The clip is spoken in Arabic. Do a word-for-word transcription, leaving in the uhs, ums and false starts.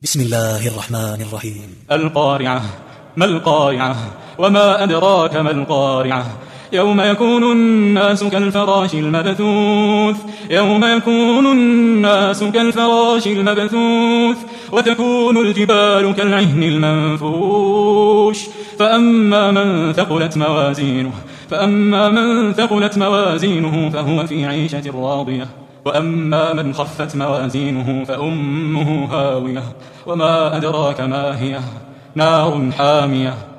بسم الله الرحمن الرحيم. القارعة. ما القارعة؟ وما أدراك ما القارعة؟ يوم يكون الناس كالفراش المبثوث يوم يكون الناس كالفراش المبثوث وتكون الجبال كالعهن المنفوش فأما من ثقلت موازينه فأما من ثقلت موازينه فهو في عيشة راضية وأما من خفت موازينه فأمه هاوية وما أدراك ما هي نار حامية